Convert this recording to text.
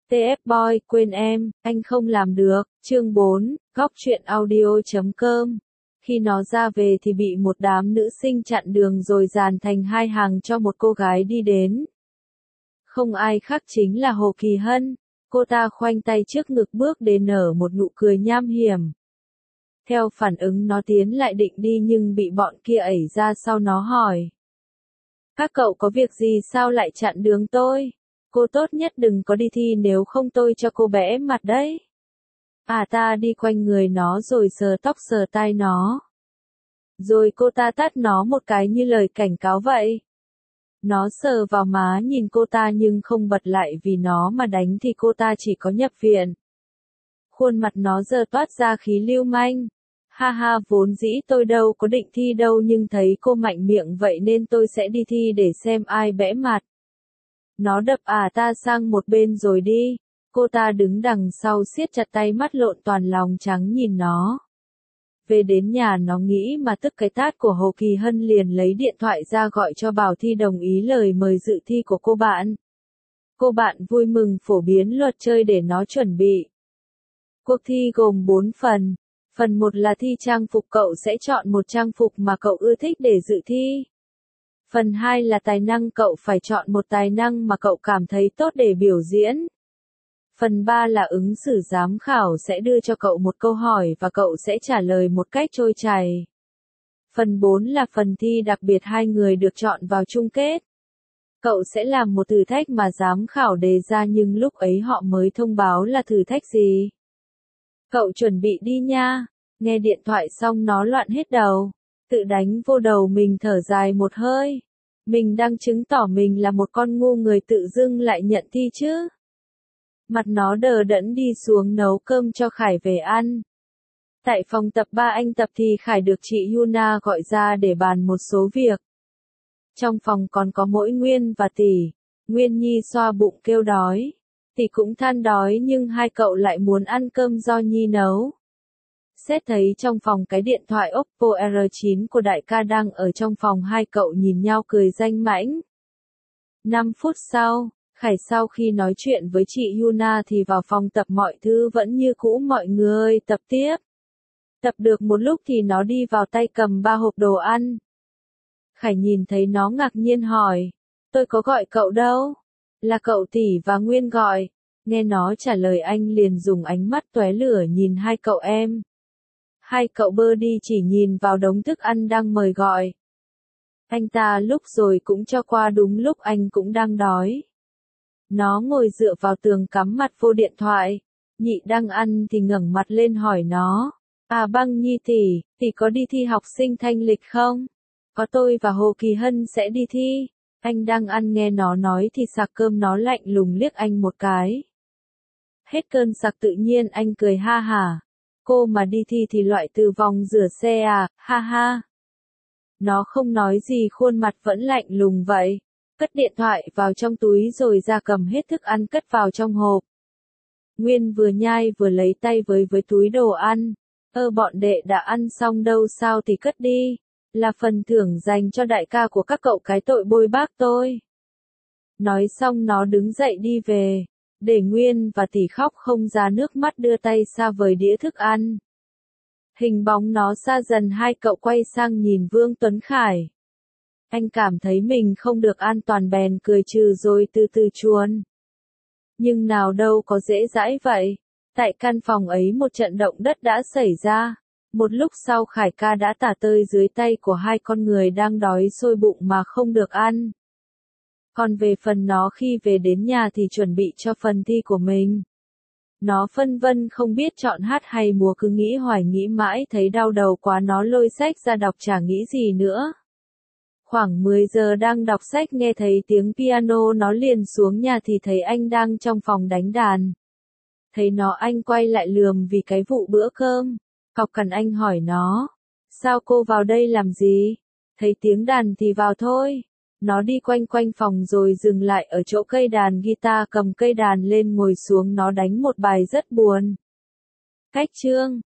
TF Boy, quên em, anh không làm được. Chương 4, góc truyện audio.com. Khi nó ra về thì bị một đám nữ sinh chặn đường rồi dàn thành hai hàng cho một cô gái đi đến. Không ai khác chính là Hồ Kỳ Hân. Cô ta khoanh tay trước ngực bước đến nở một nụ cười nham hiểm. Theo phản ứng nó tiến lại định đi nhưng bị bọn kia ẩy ra sau nó hỏi. Các cậu có việc gì sao lại chặn đường tôi? Cô tốt nhất đừng có đi thi nếu không tôi cho cô bẽ mặt đấy. Ta đi quanh người nó rồi sờ tóc sờ tai nó. Rồi cô ta tát nó một cái như lời cảnh cáo vậy. Nó sờ vào má nhìn cô ta nhưng không bật lại vì nó mà đánh thì cô ta chỉ có nhập viện. Khuôn mặt nó giờ toát ra khí lưu manh. Ha ha, vốn dĩ tôi đâu có định thi đâu nhưng thấy cô mạnh miệng vậy nên tôi sẽ đi thi để xem ai bẽ mặt. Nó đập ta sang một bên rồi đi. Cô ta đứng đằng sau siết chặt tay mắt lộn toàn lòng trắng nhìn nó. Về đến nhà nó nghĩ mà tức cái tát của Hồ Kỳ Hân liền lấy điện thoại ra gọi cho Bảo Thi đồng ý lời mời dự thi của cô bạn. Cô bạn vui mừng phổ biến luật chơi để nó chuẩn bị. Cuộc thi gồm 4 phần. Phần 1 là thi trang phục, cậu sẽ chọn một trang phục mà cậu ưa thích để dự thi. Phần 2 là tài năng, cậu phải chọn một tài năng mà cậu cảm thấy tốt để biểu diễn. Phần 3 là ứng xử, giám khảo sẽ đưa cho cậu một câu hỏi và cậu sẽ trả lời một cách trôi chảy. Phần 4 là phần thi đặc biệt, 2 người được chọn vào chung kết. Cậu sẽ làm một thử thách mà giám khảo đề ra nhưng lúc ấy họ mới thông báo là thử thách gì. Cậu chuẩn bị đi nha. Nghe điện thoại xong nó loạn hết đầu. Tự đánh vô đầu mình, thở dài một hơi. Mình đang chứng tỏ mình là một con ngu người tự dưng lại nhận thi chứ. Mặt nó đờ đẫn đi xuống nấu cơm cho Khải về ăn. Tại phòng tập 3 anh tập thì Khải được chị Yuna gọi ra để bàn một số việc. Trong phòng còn có mỗi Nguyên và Tỷ. Nguyên Nhi xoa bụng kêu đói. Tỷ cũng than đói nhưng hai cậu lại muốn ăn cơm do Nhi nấu. Sếp thấy trong phòng cái điện thoại Oppo R9 của đại ca đang ở trong phòng, hai cậu nhìn nhau cười danh mãnh. 5 phút sau, Khải sau khi nói chuyện với chị Yuna thì vào phòng tập, mọi thứ vẫn như cũ, mọi người tập tiếp. Tập được một lúc thì nó đi vào tay cầm 3 hộp đồ ăn. Khải nhìn thấy nó ngạc nhiên hỏi, tôi có gọi cậu đâu? Là cậu Tỷ và Nguyên gọi. Nghe nó trả lời anh liền dùng ánh mắt tóe lửa nhìn hai cậu em. Hai cậu bơ đi chỉ nhìn vào đống thức ăn đang mời gọi. Anh ta lúc rồi cũng cho qua đúng lúc anh cũng đang đói. Nó ngồi dựa vào tường cắm mặt vô điện thoại. Nhị đang ăn thì ngẩng mặt lên hỏi nó. Băng Nhi tỷ có đi thi học sinh thanh lịch không? Có, tôi và Hồ Kỳ Hân sẽ đi thi. Anh đang ăn nghe nó nói thì sạc cơm, nó lạnh lùng liếc anh một cái. Hết cơn sặc tự nhiên anh cười ha hả. Cô mà đi thi thì loại từ vòng rửa xe ha ha. Nó không nói gì, khuôn mặt vẫn lạnh lùng vậy. Cất điện thoại vào trong túi rồi ra cầm hết thức ăn cất vào trong hộp. Nguyên vừa nhai vừa lấy tay với túi đồ ăn. Bọn đệ đã ăn xong đâu sao thì cất đi. Là phần thưởng dành cho đại ca của các cậu cái tội bôi bác tôi. Nói xong nó đứng dậy đi về. Để Nguyên và Tỷ khóc không ra nước mắt đưa tay xa vời đĩa thức ăn. Hình bóng nó xa dần, hai cậu quay sang nhìn Vương Tuấn Khải. Anh cảm thấy mình không được an toàn bèn cười trừ rồi từ từ chuồn. Nhưng nào đâu có dễ dãi vậy. Tại căn phòng ấy một trận động đất đã xảy ra. Một lúc sau Khải ca đã tả tơi dưới tay của hai con người đang đói sôi bụng mà không được ăn. Còn về phần nó, khi về đến nhà thì chuẩn bị cho phần thi của mình. Nó phân vân không biết chọn hát hay múa, cứ nghĩ hoài nghĩ mãi thấy đau đầu quá, nó lôi sách ra đọc chả nghĩ gì nữa. Khoảng 10 giờ đang đọc sách nghe thấy tiếng piano, nó liền xuống nhà thì thấy anh đang trong phòng đánh đàn. Thấy nó anh quay lại lườm vì cái vụ bữa cơm. Cọc cằn anh hỏi nó. Sao cô vào đây làm gì? Thấy tiếng đàn thì vào thôi. Nó đi quanh quanh phòng rồi dừng lại ở chỗ cây đàn guitar, cầm cây đàn lên ngồi xuống, nó đánh một bài rất buồn. Cách chương